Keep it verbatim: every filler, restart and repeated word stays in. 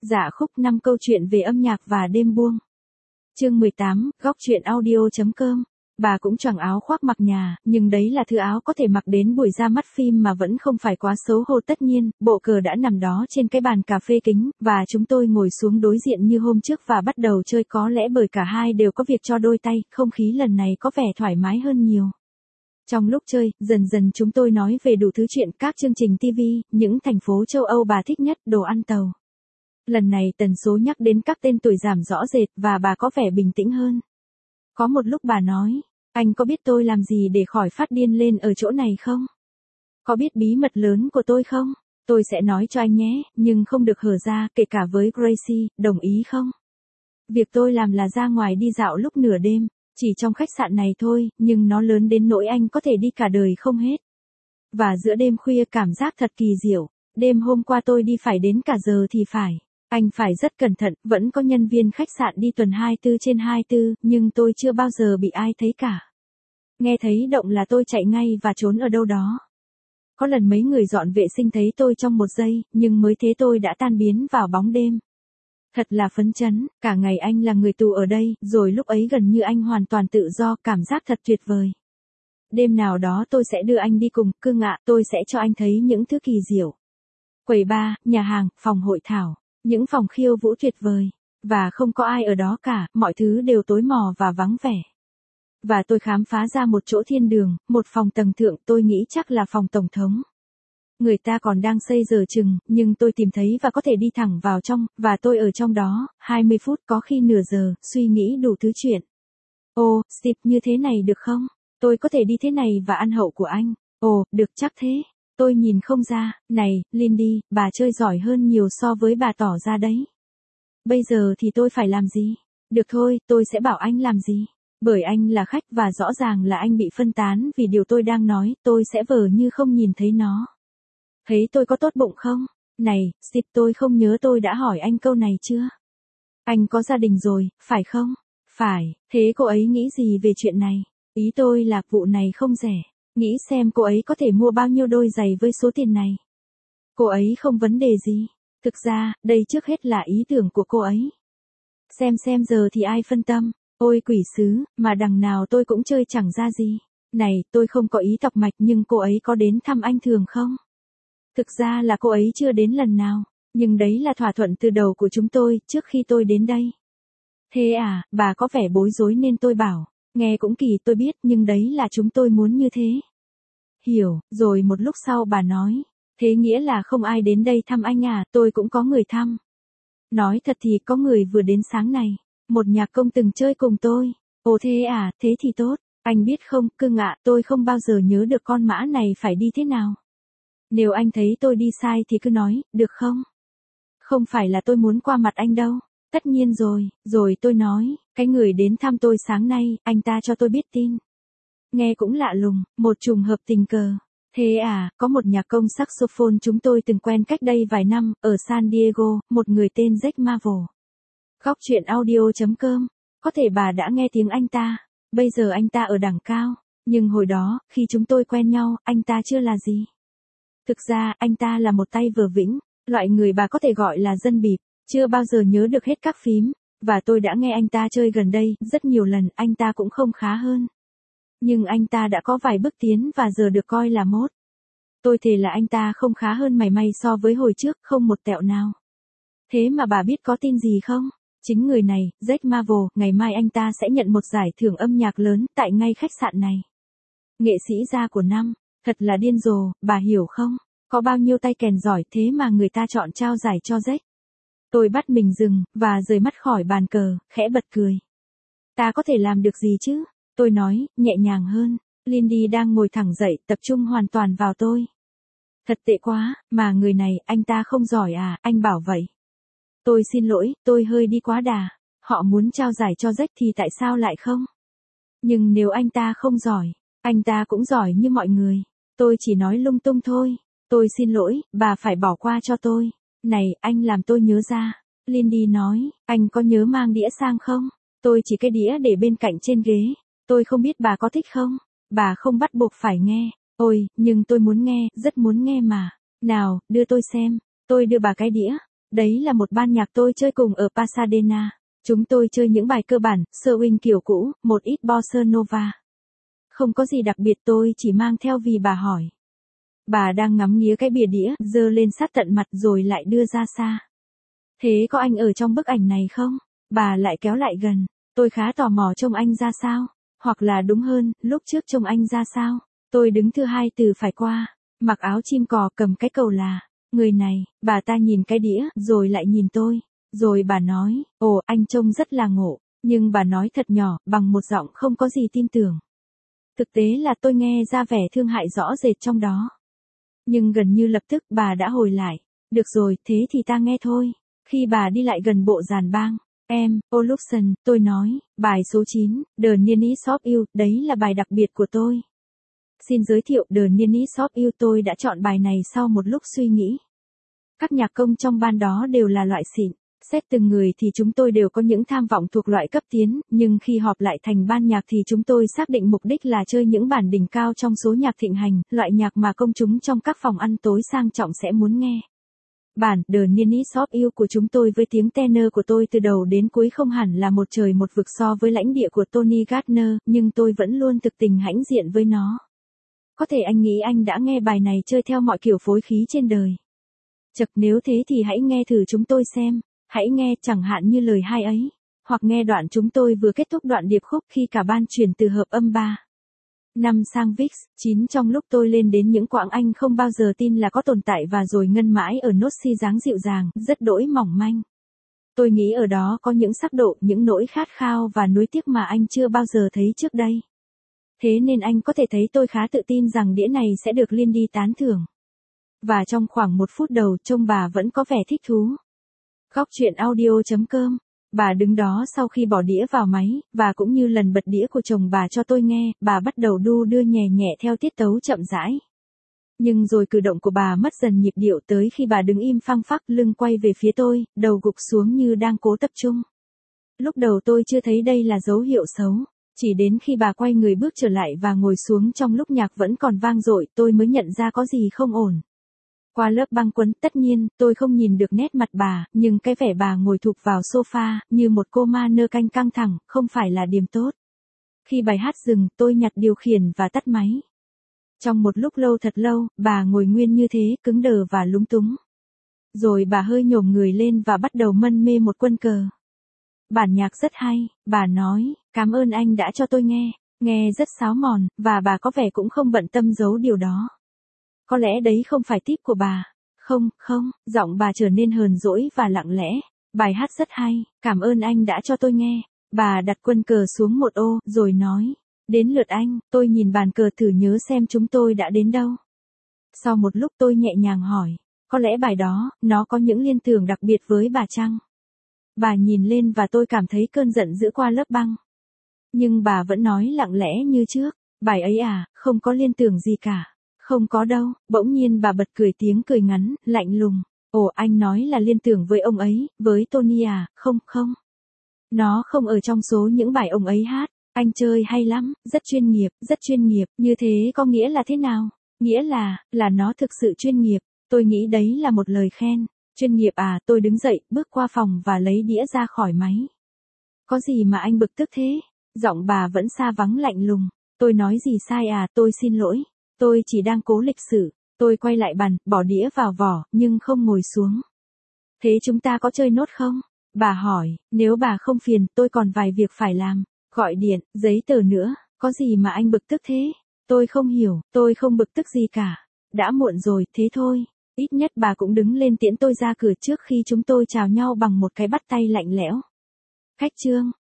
Dạ khúc năm câu chuyện về âm nhạc và đêm buông. Chương mười tám, góc truyện audio.com. Bà cũng choàng áo khoác mặc nhà, nhưng đấy là thứ áo có thể mặc đến buổi ra mắt phim mà vẫn không phải quá xấu hổ. Tất nhiên, bộ cờ đã nằm đó trên cái bàn cà phê kính, và chúng tôi ngồi xuống đối diện như hôm trước và bắt đầu chơi, có lẽ bởi cả hai đều có việc cho đôi tay, không khí lần này có vẻ thoải mái hơn nhiều. Trong lúc chơi, dần dần chúng tôi nói về đủ thứ chuyện, các chương trình ti vi, những thành phố châu Âu bà thích nhất, đồ ăn tàu. Lần này tần số nhắc đến các tên tuổi giảm rõ rệt và bà có vẻ bình tĩnh hơn. Có một lúc bà nói, anh có biết tôi làm gì để khỏi phát điên lên ở chỗ này không? Có biết bí mật lớn của tôi không? Tôi sẽ nói cho anh nhé, nhưng không được hở ra, kể cả với Gracie, đồng ý không? Việc tôi làm là ra ngoài đi dạo lúc nửa đêm, chỉ trong khách sạn này thôi, nhưng nó lớn đến nỗi anh có thể đi cả đời không hết. Và giữa đêm khuya cảm giác thật kỳ diệu, đêm hôm qua tôi đi phải đến cả giờ thì phải. Anh phải rất cẩn thận, vẫn có nhân viên khách sạn đi tuần hai mươi bốn trên hai mươi bốn, nhưng tôi chưa bao giờ bị ai thấy cả. Nghe thấy động là tôi chạy ngay và trốn ở đâu đó. Có lần mấy người dọn vệ sinh thấy tôi trong một giây, nhưng mới thế tôi đã tan biến vào bóng đêm. Thật là phấn chấn, cả ngày anh là người tù ở đây, rồi lúc ấy gần như anh hoàn toàn tự do, cảm giác thật tuyệt vời. Đêm nào đó tôi sẽ đưa anh đi cùng, cưng ạ, tôi sẽ cho anh thấy những thứ kỳ diệu. Quầy bar, nhà hàng, phòng hội thảo, những phòng khiêu vũ tuyệt vời. Và không có ai ở đó cả, mọi thứ đều tối mò và vắng vẻ. Và tôi khám phá ra một chỗ thiên đường, một phòng tầng thượng, tôi nghĩ chắc là phòng tổng thống. Người ta còn đang xây giờ chừng, nhưng tôi tìm thấy và có thể đi thẳng vào trong, và tôi ở trong đó, hai mươi phút, có khi nửa giờ, suy nghĩ đủ thứ chuyện. Ồ, Steve, như thế này được không? Tôi có thể đi thế này và ăn hậu của anh. Ồ, được chắc thế. Tôi nhìn không ra, này, Lindy, bà chơi giỏi hơn nhiều so với bà tỏ ra đấy. Bây giờ thì tôi phải làm gì? Được thôi, tôi sẽ bảo anh làm gì. Bởi anh là khách và rõ ràng là anh bị phân tán vì điều tôi đang nói, tôi sẽ vờ như không nhìn thấy nó. Thấy tôi có tốt bụng không? Này, Steve, tôi không nhớ tôi đã hỏi anh câu này chưa? Anh có gia đình rồi, phải không? Phải, thế cô ấy nghĩ gì về chuyện này? Ý tôi là vụ này không rẻ. Nghĩ xem cô ấy có thể mua bao nhiêu đôi giày với số tiền này. Cô ấy không vấn đề gì. Thực ra, đây trước hết là ý tưởng của cô ấy. Xem xem giờ thì ai phân tâm. Ôi quỷ sứ, mà đằng nào tôi cũng chơi chẳng ra gì. Này, tôi không có ý tọc mạch, nhưng cô ấy có đến thăm anh thường không? Thực ra là cô ấy chưa đến lần nào. Nhưng đấy là thỏa thuận từ đầu của chúng tôi, trước khi tôi đến đây. Thế à, bà có vẻ bối rối nên tôi bảo. Nghe cũng kỳ, tôi biết, nhưng đấy là chúng tôi muốn như thế. Hiểu, rồi một lúc sau bà nói. Thế nghĩa là không ai đến đây thăm anh à, tôi cũng có người thăm. Nói thật thì có người vừa đến sáng này. Một nhạc công từng chơi cùng tôi. Ồ thế à, thế thì tốt. Anh biết không, cưng ạ, tôi không bao giờ nhớ được con mã này phải đi thế nào. Nếu anh thấy tôi đi sai thì cứ nói, được không? Không phải là tôi muốn qua mặt anh đâu. Tất nhiên rồi, rồi tôi nói, cái người đến thăm tôi sáng nay, anh ta cho tôi biết tin. Nghe cũng lạ lùng, một trùng hợp tình cờ. Thế à, có một nhạc công saxophone chúng tôi từng quen cách đây vài năm, ở San Diego, một người tên Jack Marvel. Góc truyện audio.com. Có thể bà đã nghe tiếng anh ta. Bây giờ anh ta ở đẳng cao. Nhưng hồi đó, khi chúng tôi quen nhau, anh ta chưa là gì. Thực ra, anh ta là một tay vở vĩnh, loại người bà có thể gọi là dân bịp, chưa bao giờ nhớ được hết các phím. Và tôi đã nghe anh ta chơi gần đây, rất nhiều lần, anh ta cũng không khá hơn. Nhưng anh ta đã có vài bước tiến và giờ được coi là mốt. Tôi thề là anh ta không khá hơn mảy may so với hồi trước, không một tẹo nào. Thế mà bà biết có tin gì không? Chính người này, Jack Marvel, ngày mai anh ta sẽ nhận một giải thưởng âm nhạc lớn tại ngay khách sạn này. Nghệ sĩ gia của năm, thật là điên rồ, bà hiểu không? Có bao nhiêu tay kèn giỏi thế mà người ta chọn trao giải cho Jack. Tôi bắt mình dừng, và rời mắt khỏi bàn cờ, khẽ bật cười. Ta có thể làm được gì chứ? Tôi nói, nhẹ nhàng hơn. Lindy đang ngồi thẳng dậy, tập trung hoàn toàn vào tôi. Thật tệ quá, mà người này, anh ta không giỏi à, anh bảo vậy. Tôi xin lỗi, tôi hơi đi quá đà. Họ muốn trao giải cho Jack thì tại sao lại không? Nhưng nếu anh ta không giỏi, anh ta cũng giỏi như mọi người. Tôi chỉ nói lung tung thôi. Tôi xin lỗi, bà phải bỏ qua cho tôi. Này, anh làm tôi nhớ ra. Lindy nói, anh có nhớ mang đĩa sang không? Tôi chỉ cái đĩa để bên cạnh trên ghế. Tôi không biết bà có thích không? Bà không bắt buộc phải nghe. Ôi, nhưng tôi muốn nghe, rất muốn nghe mà. Nào, đưa tôi xem. Tôi đưa bà cái đĩa. Đấy là một ban nhạc tôi chơi cùng ở Pasadena. Chúng tôi chơi những bài cơ bản, swing kiểu cũ, một ít bossa nova. Không có gì đặc biệt, tôi chỉ mang theo vì bà hỏi. Bà đang ngắm nghía cái bìa đĩa, giơ lên sát tận mặt rồi lại đưa ra xa. Thế có anh ở trong bức ảnh này không? Bà lại kéo lại gần. Tôi khá tò mò trông anh ra sao. Hoặc là đúng hơn, lúc trước trông anh ra sao. Tôi đứng thứ hai từ phải qua. Mặc áo chim cò, cầm cái cầu là. Người này, bà ta nhìn cái đĩa, rồi lại nhìn tôi. Rồi bà nói, ồ, anh trông rất là ngộ. Nhưng bà nói thật nhỏ, bằng một giọng không có gì tin tưởng. Thực tế là tôi nghe ra vẻ thương hại rõ rệt trong đó. Nhưng gần như lập tức bà đã hồi lại. Được rồi, thế thì ta nghe thôi. Khi bà đi lại gần bộ dàn bang, em, Olufsen, tôi nói, bài số chín, The Nearness of You, đấy là bài đặc biệt của tôi. Xin giới thiệu, The Nearness of You, tôi đã chọn bài này sau một lúc suy nghĩ. Các nhạc công trong ban đó đều là loại xịn. Xét từng người thì chúng tôi đều có những tham vọng thuộc loại cấp tiến, nhưng khi họp lại thành ban nhạc thì chúng tôi xác định mục đích là chơi những bản đỉnh cao trong số nhạc thịnh hành, loại nhạc mà công chúng trong các phòng ăn tối sang trọng sẽ muốn nghe. Bản The Nearness of You của chúng tôi với tiếng tenor của tôi từ đầu đến cuối không hẳn là một trời một vực so với lãnh địa của Tony Gardner, nhưng tôi vẫn luôn thực tình hãnh diện với nó. Có thể anh nghĩ anh đã nghe bài này chơi theo mọi kiểu phối khí trên đời. Chật, nếu thế thì hãy nghe thử chúng tôi xem. Hãy nghe chẳng hạn như lời hai ấy. Hoặc nghe đoạn chúng tôi vừa kết thúc đoạn điệp khúc khi cả ban chuyển từ hợp âm ba năm sang Vix chín trong lúc tôi lên đến những quãng anh không bao giờ tin là có tồn tại và rồi ngân mãi ở nốt si dáng dịu dàng, rất đỗi mỏng manh. Tôi nghĩ ở đó có những sắc độ, những nỗi khát khao và nuối tiếc mà anh chưa bao giờ thấy trước đây. Thế nên anh có thể thấy tôi khá tự tin rằng đĩa này sẽ được Lindy tán thưởng. Và trong khoảng một phút đầu trông bà vẫn có vẻ thích thú. Góc truyện audio chấm com. Bà đứng đó sau khi bỏ đĩa vào máy, và cũng như lần bật đĩa của chồng bà cho tôi nghe, bà bắt đầu đu đưa nhẹ nhẹ theo tiết tấu chậm rãi. Nhưng rồi cử động của bà mất dần nhịp điệu tới khi bà đứng im phăng phắc, lưng quay về phía tôi, đầu gục xuống như đang cố tập trung. Lúc đầu tôi chưa thấy đây là dấu hiệu xấu, chỉ đến khi bà quay người bước trở lại và ngồi xuống trong lúc nhạc vẫn còn vang dội, tôi mới nhận ra có gì không ổn. Qua lớp băng quấn, tất nhiên, tôi không nhìn được nét mặt bà, nhưng cái vẻ bà ngồi thụp vào sofa, như một cô ma nơ canh căng thẳng, không phải là điểm tốt. Khi bài hát dừng, tôi nhặt điều khiển và tắt máy. Trong một lúc lâu thật lâu, bà ngồi nguyên như thế, cứng đờ và lúng túng. Rồi bà hơi nhổm người lên và bắt đầu mân mê một quân cờ. Bản nhạc rất hay, bà nói, cảm ơn anh đã cho tôi nghe, nghe rất sáo mòn, và bà có vẻ cũng không bận tâm giấu điều đó. Có lẽ đấy không phải tip của bà. Không, không, giọng bà trở nên hờn dỗi và lặng lẽ. Bài hát rất hay, cảm ơn anh đã cho tôi nghe. Bà đặt quân cờ xuống một ô, rồi nói. Đến lượt anh, tôi nhìn bàn cờ thử nhớ xem chúng tôi đã đến đâu. Sau một lúc tôi nhẹ nhàng hỏi. Có lẽ bài đó, nó có những liên tưởng đặc biệt với bà chăng? Bà nhìn lên và tôi cảm thấy cơn giận dữ qua lớp băng. Nhưng bà vẫn nói lặng lẽ như trước. Bài ấy à, không có liên tưởng gì cả. Không có đâu, bỗng nhiên bà bật cười tiếng cười ngắn, lạnh lùng. Ồ, anh nói là liên tưởng với ông ấy, với Tony à, không, không. Nó không ở trong số những bài ông ấy hát. Anh chơi hay lắm, rất chuyên nghiệp, rất chuyên nghiệp. Như thế có nghĩa là thế nào? Nghĩa là, là nó thực sự chuyên nghiệp. Tôi nghĩ đấy là một lời khen. Chuyên nghiệp à, tôi đứng dậy, bước qua phòng và lấy đĩa ra khỏi máy. Có gì mà anh bực tức thế? Giọng bà vẫn xa vắng lạnh lùng. Tôi nói gì sai à, tôi xin lỗi. Tôi chỉ đang cố lịch sự. Tôi quay lại bàn, bỏ đĩa vào vỏ, nhưng không ngồi xuống. Thế chúng ta có chơi nốt không? Bà hỏi, nếu bà không phiền, tôi còn vài việc phải làm. Gọi điện, giấy tờ nữa, có gì mà anh bực tức thế? Tôi không hiểu, tôi không bực tức gì cả. Đã muộn rồi, thế thôi. Ít nhất bà cũng đứng lên tiễn tôi ra cửa trước khi chúng tôi chào nhau bằng một cái bắt tay lạnh lẽo. Khách trương.